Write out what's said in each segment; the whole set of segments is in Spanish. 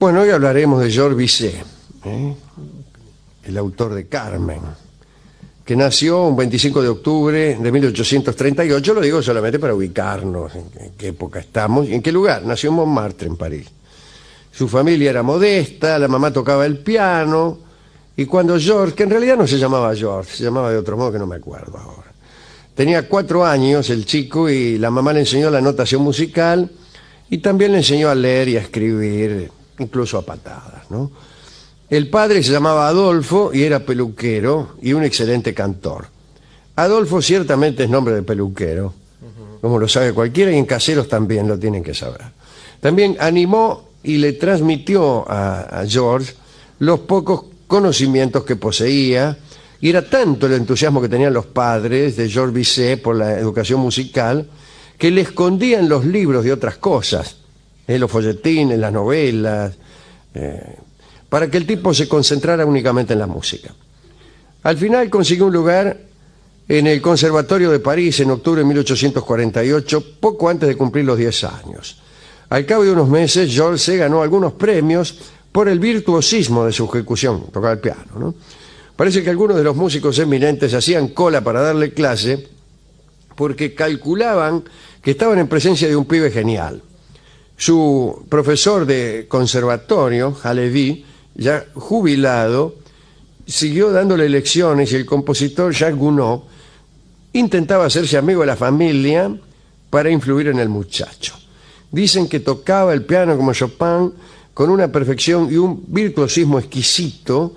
Bueno, hoy hablaremos de Georges Bizet, el autor de Carmen, que nació un 25 de octubre de 1838. Lo digo solamente para ubicarnos en qué época estamos y en qué lugar. Nació en Montmartre, en París. Su familia era modesta, la mamá tocaba el piano, y cuando Georges, que en realidad no se llamaba Georges, se llamaba de otro modo que no me acuerdo ahora, tenía 4 años el chico, y la mamá le enseñó la notación musical y también le enseñó a leer y a escribir, incluso a patadas, ¿no? El padre se llamaba Adolfo y era peluquero y un excelente cantor. Adolfo ciertamente es nombre de peluquero, como lo sabe cualquiera, y en caseros también lo tienen que saber. También animó y le transmitió a Georges los pocos conocimientos que poseía, y era tanto el entusiasmo que tenían los padres de Georges Bizet por la educación musical, que le escondían los libros de otras cosas, los folletines, las novelas, para que el tipo se concentrara únicamente en la música. Al final consiguió un lugar en el Conservatorio de París en octubre de 1848, poco antes de cumplir los 10 años. Al cabo de unos meses, Georges se ganó algunos premios por el virtuosismo de su ejecución, tocaba el piano, ¿no? Parece que algunos de los músicos eminentes hacían cola para darle clase porque calculaban que estaban en presencia de un pibe genial. Su profesor de conservatorio, Halévy, ya jubilado, siguió dándole lecciones, y el compositor Jacques Gounod intentaba hacerse amigo de la familia para influir en el muchacho. Dicen que tocaba el piano como Chopin, con una perfección y un virtuosismo exquisito,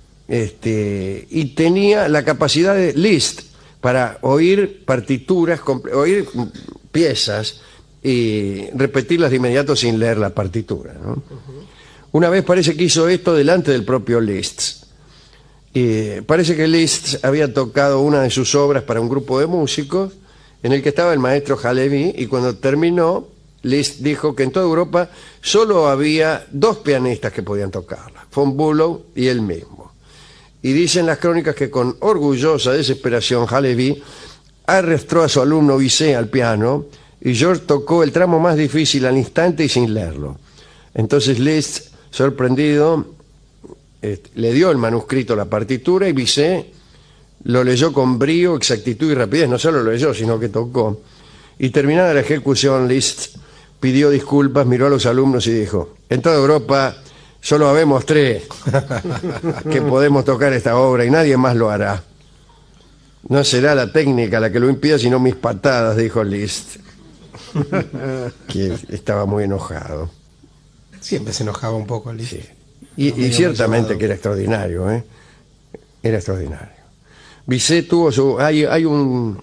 y tenía la capacidad de Liszt para oír partituras, oír piezas y repetirlas de inmediato sin leer la partitura, ¿no? Una vez parece que hizo esto delante del propio Liszt. Parece que Liszt había tocado una de sus obras para un grupo de músicos en el que estaba el maestro Halévy, y cuando terminó, Liszt dijo que en toda Europa solo había 2 pianistas que podían tocarla, von Bülow y él mismo. Y dicen las crónicas que con orgullosa desesperación Halévy arrastró a su alumno Bizet al piano, y Georges tocó el tramo más difícil al instante y sin leerlo. Entonces Liszt, sorprendido, le dio el manuscrito, la partitura, y Bizet lo leyó con brío, exactitud y rapidez. No solo lo leyó, sino que tocó. Y terminada la ejecución, Liszt pidió disculpas, miró a los alumnos y dijo: en toda Europa solo habemos 3 que podemos tocar esta obra, y nadie más lo hará. No será la técnica la que lo impida, sino mis patadas, dijo Liszt, que estaba muy enojado. Siempre se enojaba un poco, Liszt. Sí. Y ciertamente que era extraordinario, Era extraordinario. Bizet tuvo su... Hay un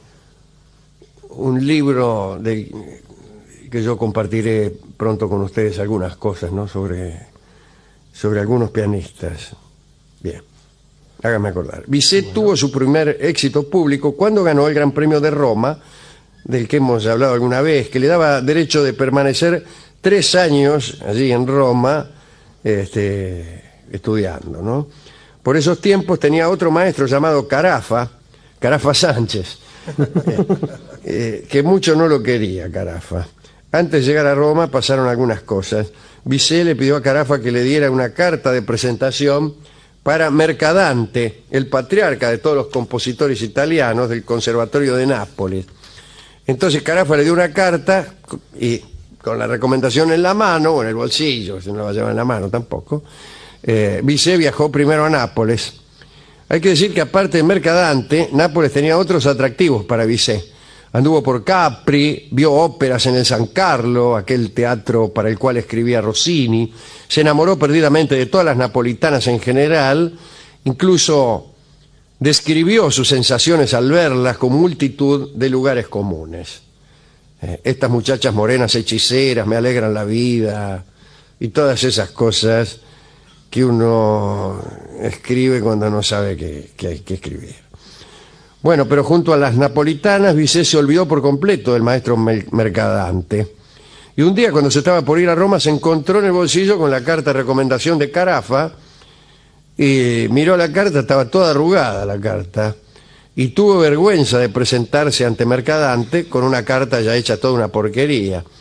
libro que yo compartiré pronto con ustedes, algunas cosas, ¿no? sobre algunos pianistas. Bien, háganme acordar. Bizet tuvo su primer éxito público cuando ganó el Gran Premio de Roma, del que hemos hablado alguna vez, que le daba derecho de permanecer 3 años allí en Roma, estudiando, ¿no? Por esos tiempos tenía otro maestro llamado Carafa Sánchez, que mucho no lo quería Carafa. Antes de llegar a Roma pasaron algunas cosas. Bizet le pidió a Carafa que le diera una carta de presentación para Mercadante, el patriarca de todos los compositores italianos del Conservatorio de Nápoles. Entonces Carafa le dio una carta, y con la recomendación en la mano, o en el bolsillo, si no la llevaba en la mano tampoco, Bizet viajó primero a Nápoles. Hay que decir que aparte de Mercadante, Nápoles tenía otros atractivos para Bizet. Anduvo por Capri, vio óperas en el San Carlo, aquel teatro para el cual escribía Rossini, se enamoró perdidamente de todas las napolitanas en general, incluso describió sus sensaciones al verlas con multitud de lugares comunes. Estas muchachas morenas hechiceras me alegran la vida, y todas esas cosas que uno escribe cuando no sabe qué hay que escribir. Bueno, pero junto a las napolitanas, Bizet se olvidó por completo del maestro Mercadante. Y un día, cuando se estaba por ir a Roma, se encontró en el bolsillo con la carta de recomendación de Carafa, y miró la carta, estaba toda arrugada la carta, y tuvo vergüenza de presentarse ante Mercadante con una carta ya hecha toda una porquería.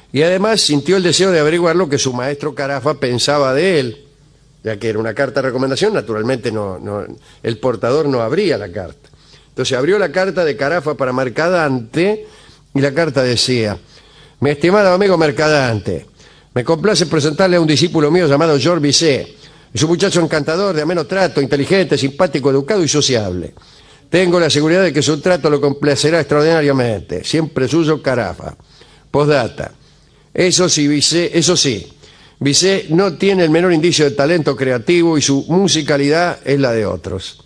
Y además sintió el deseo de averiguar lo que su maestro Carafa pensaba de él, ya que era una carta de recomendación. Naturalmente el portador no abría la carta. Entonces abrió la carta de Carafa para Mercadante y la carta decía: mi estimado amigo Mercadante, me complace presentarle a un discípulo mío llamado Georges Bizet. Es un muchacho encantador, de ameno trato, inteligente, simpático, educado y sociable. Tengo la seguridad de que su trato lo complacerá extraordinariamente. Siempre suyo, Carafa. Postdata. Eso sí, Bizet no tiene el menor indicio de talento creativo y su musicalidad es la de otros.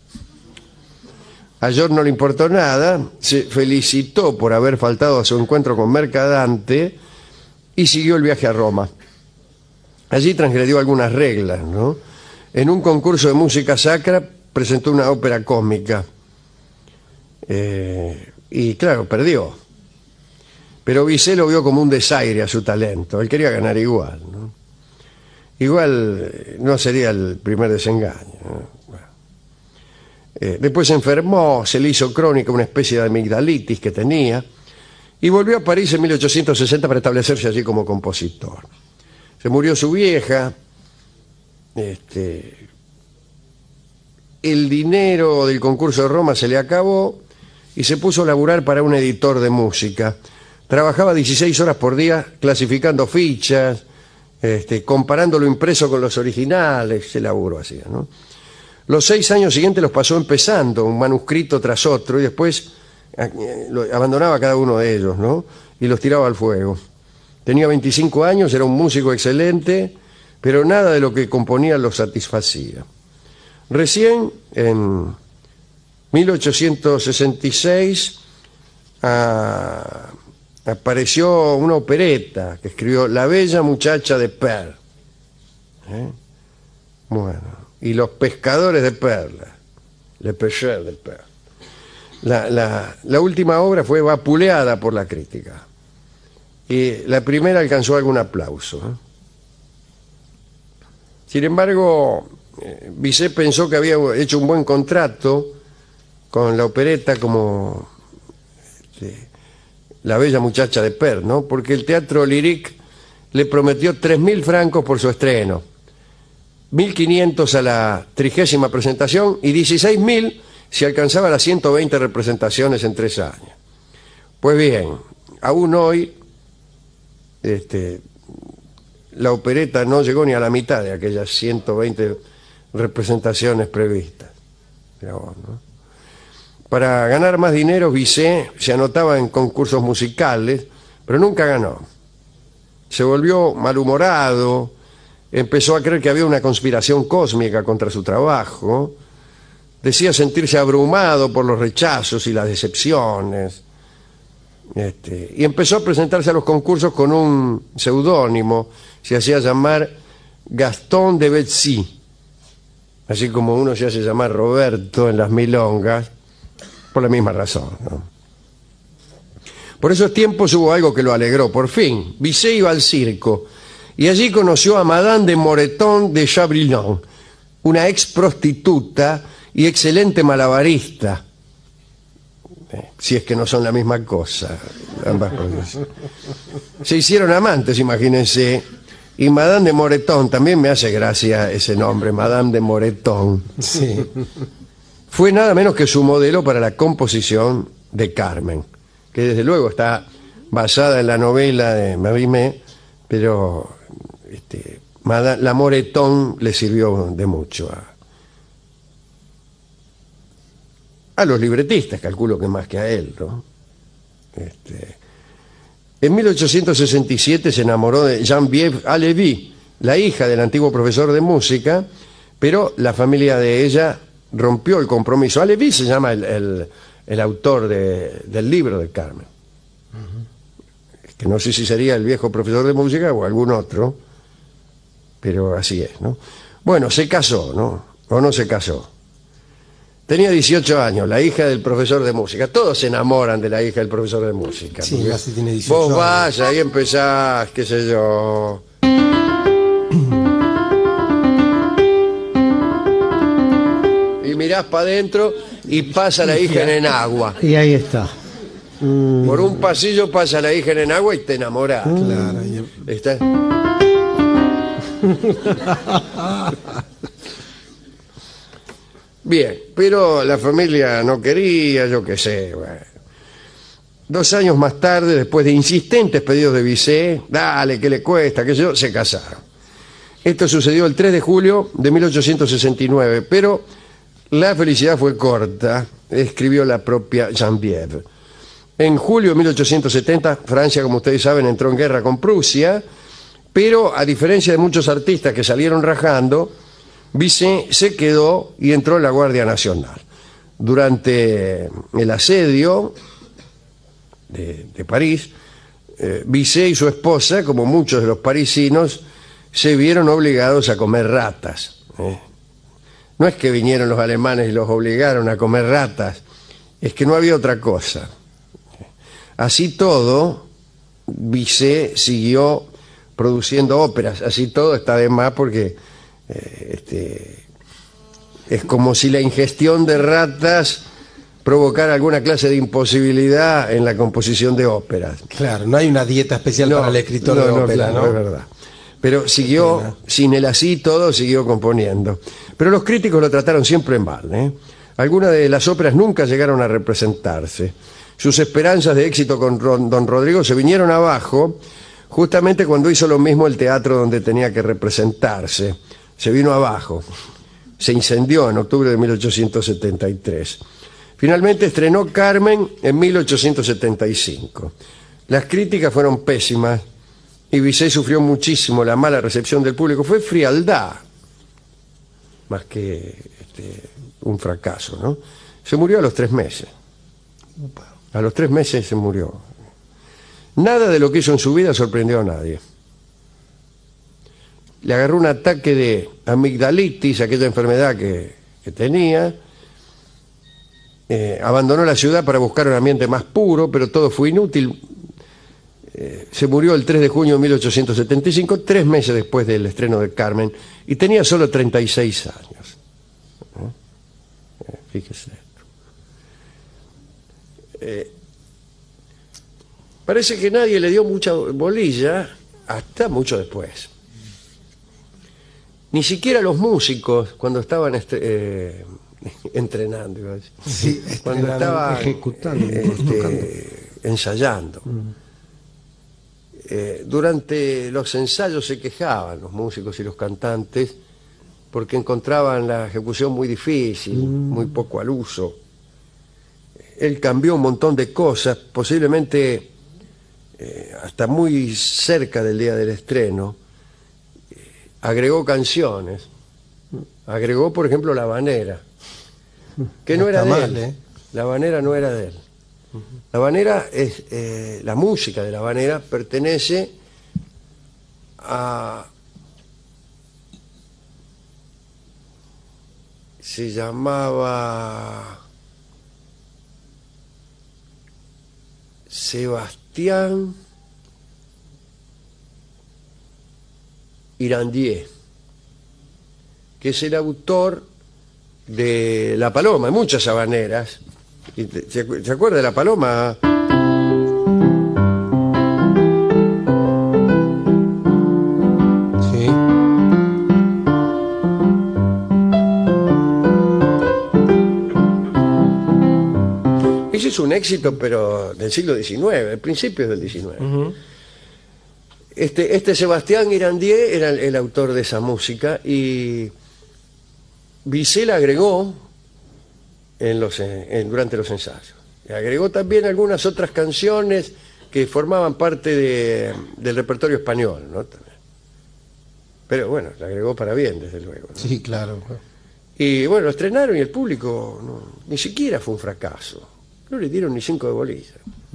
A George no le importó nada, se felicitó por haber faltado a su encuentro con Mercadante y siguió el viaje a Roma. Allí transgredió algunas reglas, ¿no? En un concurso de música sacra presentó una ópera cómica y claro, perdió. Pero Bizet lo vio como un desaire a su talento. Él quería ganar igual, ¿no? Igual no sería el primer desengaño, ¿no? Bueno. Después se enfermó, se le hizo crónica una especie de amigdalitis que tenía y volvió a París en 1860 para establecerse allí como compositor. Se murió su vieja, el dinero del concurso de Roma se le acabó y se puso a laburar para un editor de música. Trabajaba 16 horas por día clasificando fichas, comparando lo impreso con los originales, ese laburo hacía, ¿no? Los 6 años siguientes los pasó empezando, un manuscrito tras otro, y después abandonaba cada uno de ellos, ¿no? Y los tiraba al fuego. Tenía 25 años, era un músico excelente, pero nada de lo que componía lo satisfacía. Recién, en 1866, apareció una opereta que escribió La bella muchacha de Perl. Bueno, y Los pescadores de perlas, Le pêcheur de Perl. La última obra fue vapuleada por la crítica y la primera alcanzó algún aplauso. Sin embargo, Bizet pensó que había hecho un buen contrato con la opereta como La bella muchacha de Perl, ¿no? Porque el Teatro Lyrique le prometió 3.000 francos por su estreno, 1.500 a la 30ª presentación y 16.000 si alcanzaba las 120 representaciones en 3 años. Pues bien, aún hoy la opereta no llegó ni a la mitad de aquellas 120 representaciones previstas. Pero, ¿no? Para ganar más dinero, Bizet se anotaba en concursos musicales, pero nunca ganó. Se volvió malhumorado, empezó a creer que había una conspiración cósmica contra su trabajo, decía sentirse abrumado por los rechazos y las decepciones, y empezó a presentarse a los concursos con un seudónimo, se hacía llamar Gaston de Betsy, así como uno se hace llamar Roberto en las milongas, por la misma razón, ¿no? Por esos tiempos hubo algo que lo alegró. Por fin, Bizet iba al circo y allí conoció a Madame de Moreton de Chabrillon, una ex prostituta y excelente malabarista. Si es que no son la misma cosa, ambas cosas. Se hicieron amantes, imagínense. Y Madame de Moreton, también me hace gracia ese nombre, Madame de Moreton. Sí. Fue nada menos que su modelo para la composición de Carmen, que desde luego está basada en la novela de Mérimée, pero la Moreton le sirvió de mucho a los libretistas, calculo que más que a él, ¿no? En 1867 se enamoró de Geneviève Halévy, la hija del antiguo profesor de música, pero la familia de ella rompió el compromiso. Halévy se llama el autor del libro de Carmen. Que no sé si sería el viejo profesor de música o algún otro, pero así es, ¿no? Bueno, se casó, ¿no? ¿O no se casó? Tenía 18 años, la hija del profesor de música. Todos se enamoran de la hija del profesor de música. Sí, casi tiene 18 vos años. vas, ahí empezás, qué sé yo. Y mirás para adentro y pasa la hija en agua. Y ahí está. Por un pasillo pasa la hija en agua y te enamoras. Claro. ¿Está? Bien, pero la familia no quería, yo qué sé. Bueno. 2 años más tarde, después de insistentes pedidos de Bizet, dale, ¿qué le cuesta? ¿Qué sé yo? Se casaron. Esto sucedió el 3 de julio de 1869, pero la felicidad fue corta, escribió la propia Geneviève. En julio de 1870, Francia, como ustedes saben, entró en guerra con Prusia, pero a diferencia de muchos artistas que salieron rajando, Bizet se quedó y entró en la Guardia Nacional. Durante el asedio de París, Bizet y su esposa, como muchos de los parisinos, se vieron obligados a comer ratas. No es que vinieron los alemanes y los obligaron a comer ratas, es que no había otra cosa. Así todo, Bizet siguió produciendo óperas. Así todo está de más porque es como si la ingestión de ratas provocara alguna clase de imposibilidad en la composición de óperas. Claro, no hay una dieta especial para el escritor de ópera, claro, ¿no? Es verdad. Pero siguió, sin el así todo, siguió componiendo. Pero los críticos lo trataron siempre mal. Algunas de las óperas nunca llegaron a representarse. Sus esperanzas de éxito con Don Rodrigo se vinieron abajo justamente cuando hizo lo mismo el teatro donde tenía que representarse. Se vino abajo. Se incendió en octubre de 1873. Finalmente estrenó Carmen en 1875. Las críticas fueron pésimas y Bizet sufrió muchísimo la mala recepción del público. Fue frialdad, más que un fracaso, ¿no? Se murió a los 3 meses. A los 3 meses se murió. Nada de lo que hizo en su vida sorprendió a nadie. Le agarró un ataque de amigdalitis, aquella enfermedad que tenía. Abandonó la ciudad para buscar un ambiente más puro, pero todo fue inútil. Se murió el 3 de junio de 1875, 3 meses después del estreno de Carmen, y tenía solo 36 años. Fíjese. Parece que nadie le dio mucha bolilla hasta mucho después. Ni siquiera los músicos, cuando estaban entrenando, iba a decir. Sí, cuando estaban ejecutando, ensayando. Durante los ensayos se quejaban los músicos y los cantantes porque encontraban la ejecución muy difícil, muy poco al uso. Él cambió un montón de cosas, posiblemente hasta muy cerca del día del estreno. Agregó canciones, agregó por ejemplo La Habanera, que no era de él. La Habanera no era de él. La Habanera es la música de La Habanera pertenece a, se llamaba Sebastián Irandier, que es el autor de La Paloma, de muchas habaneras. ¿Se acuerda de La Paloma? Sí. Ese es un éxito, pero del siglo XIX, principios del XIX. Este Sebastián Irandier era el autor de esa música y Bizet la agregó durante los ensayos. Y agregó también algunas otras canciones que formaban parte del repertorio español, ¿no? Pero bueno, la agregó para bien, desde luego, ¿no? Sí, claro. Y bueno, lo estrenaron y el público ni siquiera fue un fracaso. No le dieron ni 5 de bolilla.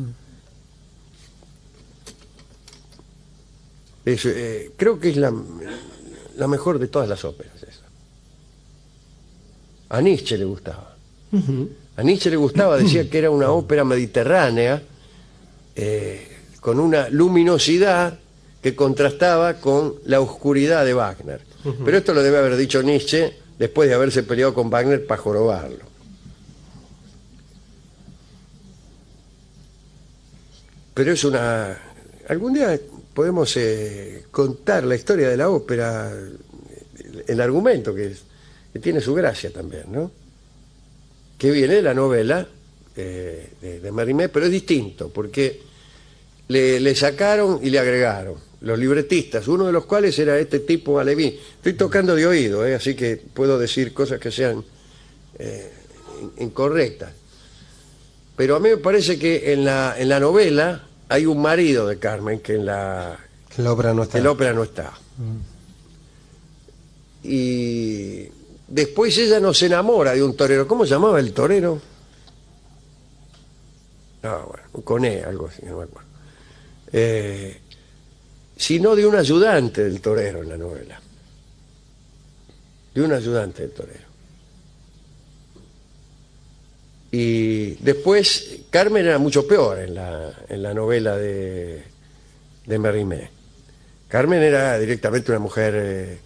Creo que es la mejor de todas las óperas esa. A Nietzsche le gustaba. A Nietzsche le gustaba, decía que era una ópera mediterránea con una luminosidad que contrastaba con la oscuridad de Wagner. Pero esto lo debe haber dicho Nietzsche después de haberse peleado con Wagner para jorobarlo. pero es una... Algún día podemos contar la historia de la ópera, el argumento que tiene su gracia también, ¿no? Que viene de la novela de Mérimée, pero es distinto, porque le sacaron y le agregaron los libretistas, uno de los cuales era este tipo Alevín. Estoy tocando de oído, así que puedo decir cosas que sean incorrectas. Pero a mí me parece que en la novela hay un marido de Carmen que en la ópera no está. En la ópera no está. Y después ella no se enamora de un torero. ¿Cómo se llamaba el torero? No, bueno, un coné, algo así, no me acuerdo. Sino de un ayudante del torero en la novela. De un ayudante del torero. Y después Carmen era mucho peor en la novela de Mérimée. Carmen era directamente una mujer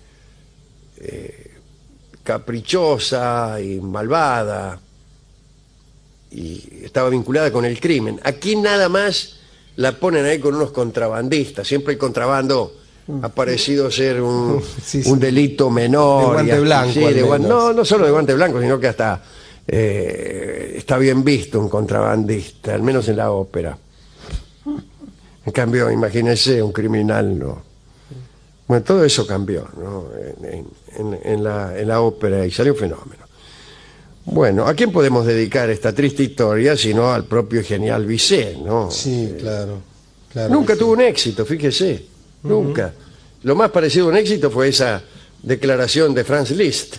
caprichosa y malvada, y estaba vinculada con el crimen. Aquí nada más la ponen ahí con unos contrabandistas. Siempre el contrabando ha parecido ser un delito menor. De guante blanco. Sí, no solo de guante blanco, sino que hasta está bien visto un contrabandista, al menos en la ópera. En cambio, imagínense, un criminal no. Bueno, todo eso cambió, ¿no? en la ópera, y salió un fenómeno. Bueno, ¿a quién podemos dedicar esta triste historia sino al propio genial Bizet, ¿no? Sí, claro. Nunca tuvo un éxito, fíjese, nunca. Lo más parecido a un éxito fue esa declaración de Franz Liszt.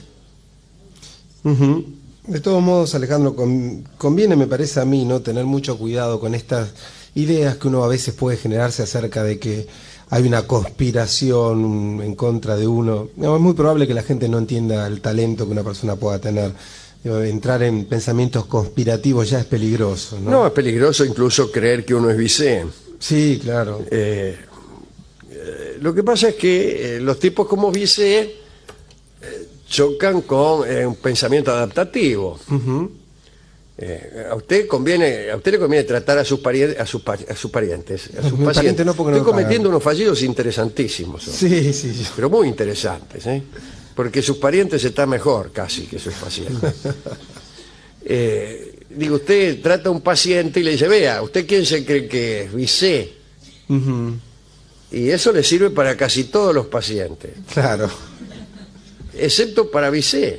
De todos modos, Alejandro, conviene, me parece a mí, no tener mucho cuidado con estas ideas que uno a veces puede generarse acerca de que hay una conspiración en contra de uno. No, es muy probable que la gente no entienda el talento que una persona pueda tener. Entrar en pensamientos conspirativos ya es peligroso, ¿no? No, es peligroso incluso creer que uno es Bizet. Sí, claro. Lo que pasa es que los tipos como Bizet chocan con un pensamiento adaptativo. A usted le conviene tratar a sus parientes, a sus pacientes. No, porque estoy cometiendo unos fallidos interesantísimos. Sí. Pero muy interesantes, porque sus parientes están mejor casi que sus pacientes. Digo, usted trata a un paciente y le dice, vea, ¿usted quién se cree que es? Bizet. Y eso le sirve para casi todos los pacientes. Claro. Excepto para Bizet.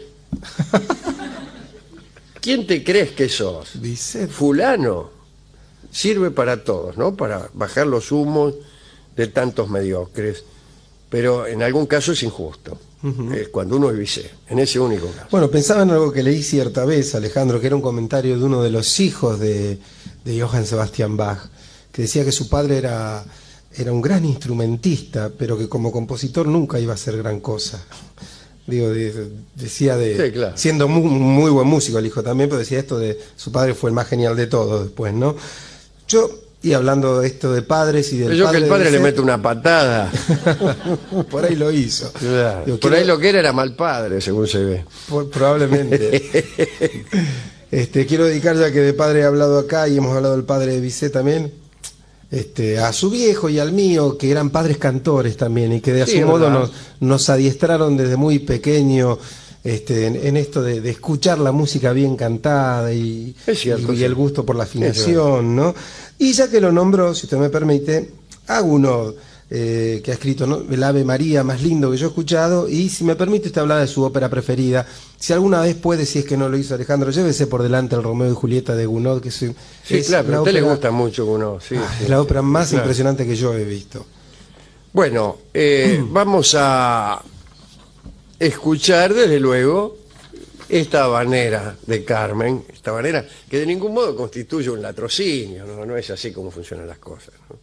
¿Quién te crees que sos? Bizet. Fulano. Sirve para todos, ¿no? Para bajar los humos de tantos mediocres. Pero en algún caso es injusto. Cuando uno es Bizet, en ese único caso. Bueno, pensaba en algo que leí cierta vez, Alejandro, que era un comentario de uno de los hijos de Johann Sebastian Bach, que decía que su padre era un gran instrumentista, pero que como compositor nunca iba a hacer gran cosa. Digo, decía sí, claro. Siendo muy buen músico el hijo también, pero decía esto de su padre fue el más genial de todos después, ¿no? Y hablando de esto de padres y del padre... que el padre le mete una patada. Por ahí lo hizo. Claro. Digo, por ahí lo que era mal padre, según se ve. Probablemente. Quiero dedicar, ya que de padre he hablado acá y hemos hablado del padre de Bizet también, a su viejo y al mío, que eran padres cantores también, y que de su modo nos adiestraron desde muy pequeño en esto de escuchar la música bien cantada y el gusto por la afinación, ¿no? Y ya que lo nombró, si usted me permite, hago uno que ha escrito, ¿no?, el Ave María más lindo que yo he escuchado, y si me permite usted hablar de su ópera preferida. Si alguna vez puede, si es que no lo hizo Alejandro, llévese por delante el Romeo y Julieta de Gounod, que es claro, pero a usted le gusta mucho Gounod. Es la ópera más impresionante que yo he visto. Bueno, vamos a escuchar desde luego esta habanera de Carmen, esta habanera que de ningún modo constituye un latrocinio, no es así como funcionan las cosas, ¿no?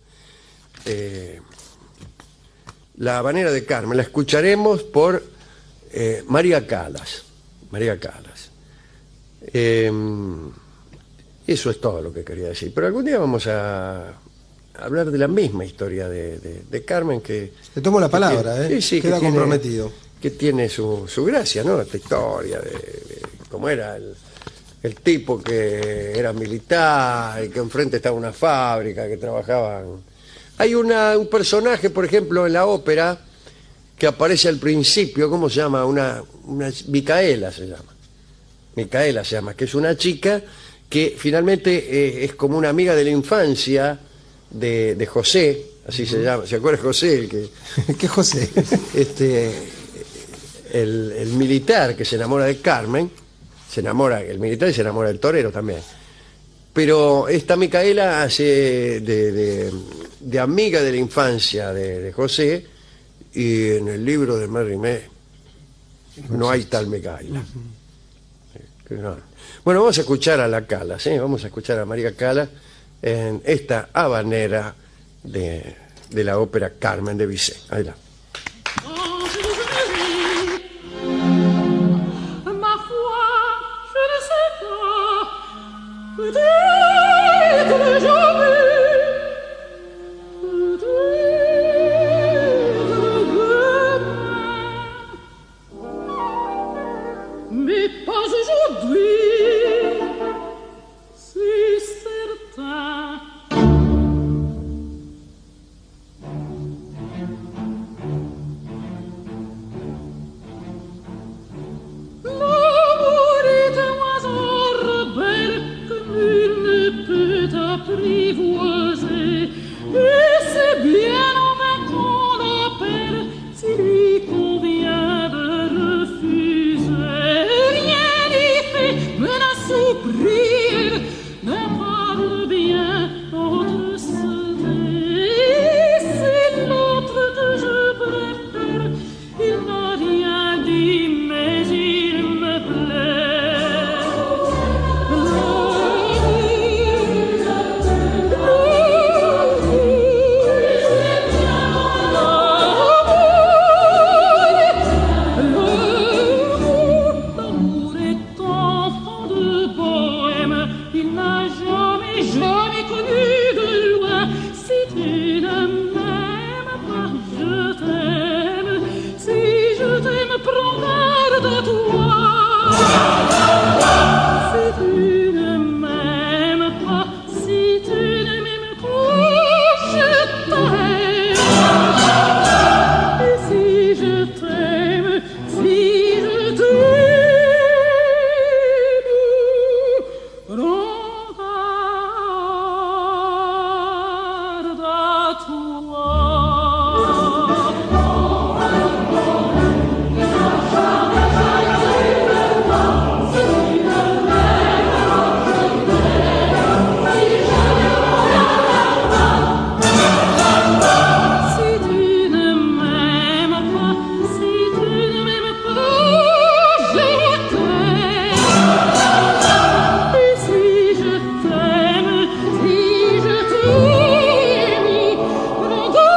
La habanera de Carmen la escucharemos por María Callas. Eso es todo lo que quería decir, pero algún día vamos a hablar de la misma historia de Carmen, que te tomo la palabra, queda comprometido, que tiene su gracia, ¿no? Esta historia de cómo era el tipo que era militar y que enfrente estaba una fábrica, que trabajaban. Hay un personaje, por ejemplo, en la ópera que aparece al principio, ¿cómo se llama? Una Micaela se llama. Micaela se llama, que es una chica que finalmente es como una amiga de la infancia de José, así se llama. ¿Se acuerda José? El que, ¿Qué José? el militar que se enamora de Carmen, el militar y se enamora del torero también. Pero esta Micaela hace de amiga de la infancia de José, y en el libro de Mérimée no hay tal Micaela. Bueno, vamos a escuchar a la Calas, vamos a escuchar a María Calas en esta habanera de la ópera Carmen de Bizet. Adelante. Mais pas aujourd'hui, c'est certain. L'amour est un oiseau rebelle que nul ne peut apprivoiser, et c'est bien en vain qu'on l'appelle s'il lui convient de refuser. Rien n'y fait, menace ou prière, ne parle bien l'autre seul. C'est l'autre que je préfère, il n'a rien dit, mais il me plaît. L'amour est enfant de bohème, il n'a jamais, jamais connu de loin. Si tu ne m'aimes pas, je t'aime. Si je t'aime, prends garde à toi. Si tu ne m'aimes pas, si tu ne m'aimes pas, je t'aime. Et si je t'aime, si je t'aime, prends garde à toi. Si tu ne m'aimes pas, si tu ne m'aimes pas, je t'aime. Et si je t'aime, si je t'aime, prends garde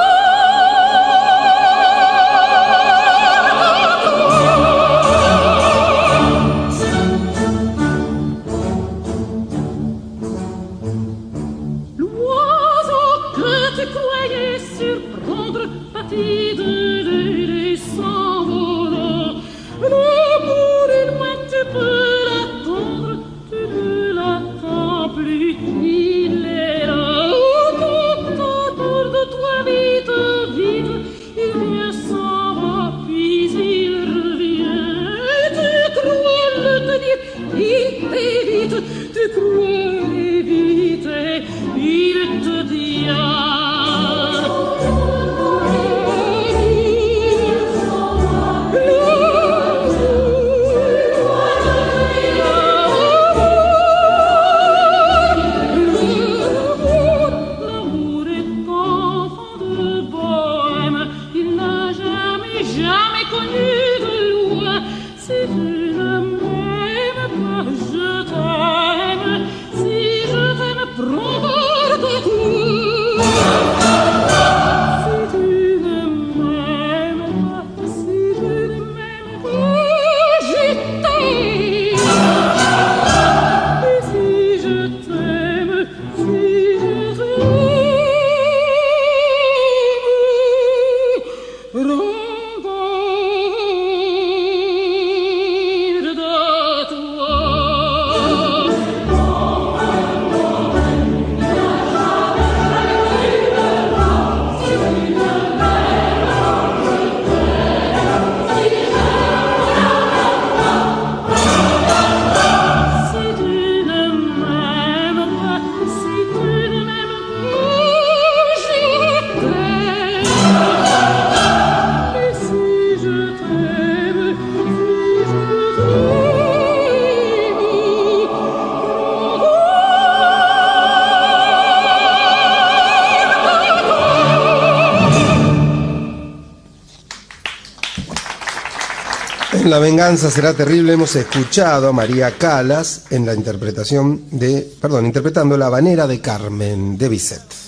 L'oiseau que tu croyais surprendre partit de l'air et s'envola. L'amour est loin, tu peux l'attendre, tu ne l'attends plus, il est là. Tout autour de toi, vite, vite, il vient, s'en va, puis il revient. Tu crois le tenir, il t'évite, tu crois l'éviter, il te dit l'amour est enfant de bohème, il n'a jamais, jamais connu de loin. Si tu ne m'aimes pas, je t'aime. Si je t'aime, prends garde à toi. Si tu ne m'aimes pas, si tu ne m'aimes pas, je t'aime. Et si je t'aime, si je t'aime, prends garde en La venganza será terrible hemos escuchado a María Calas en la interpretación interpretando La habanera de Carmen de Bizet.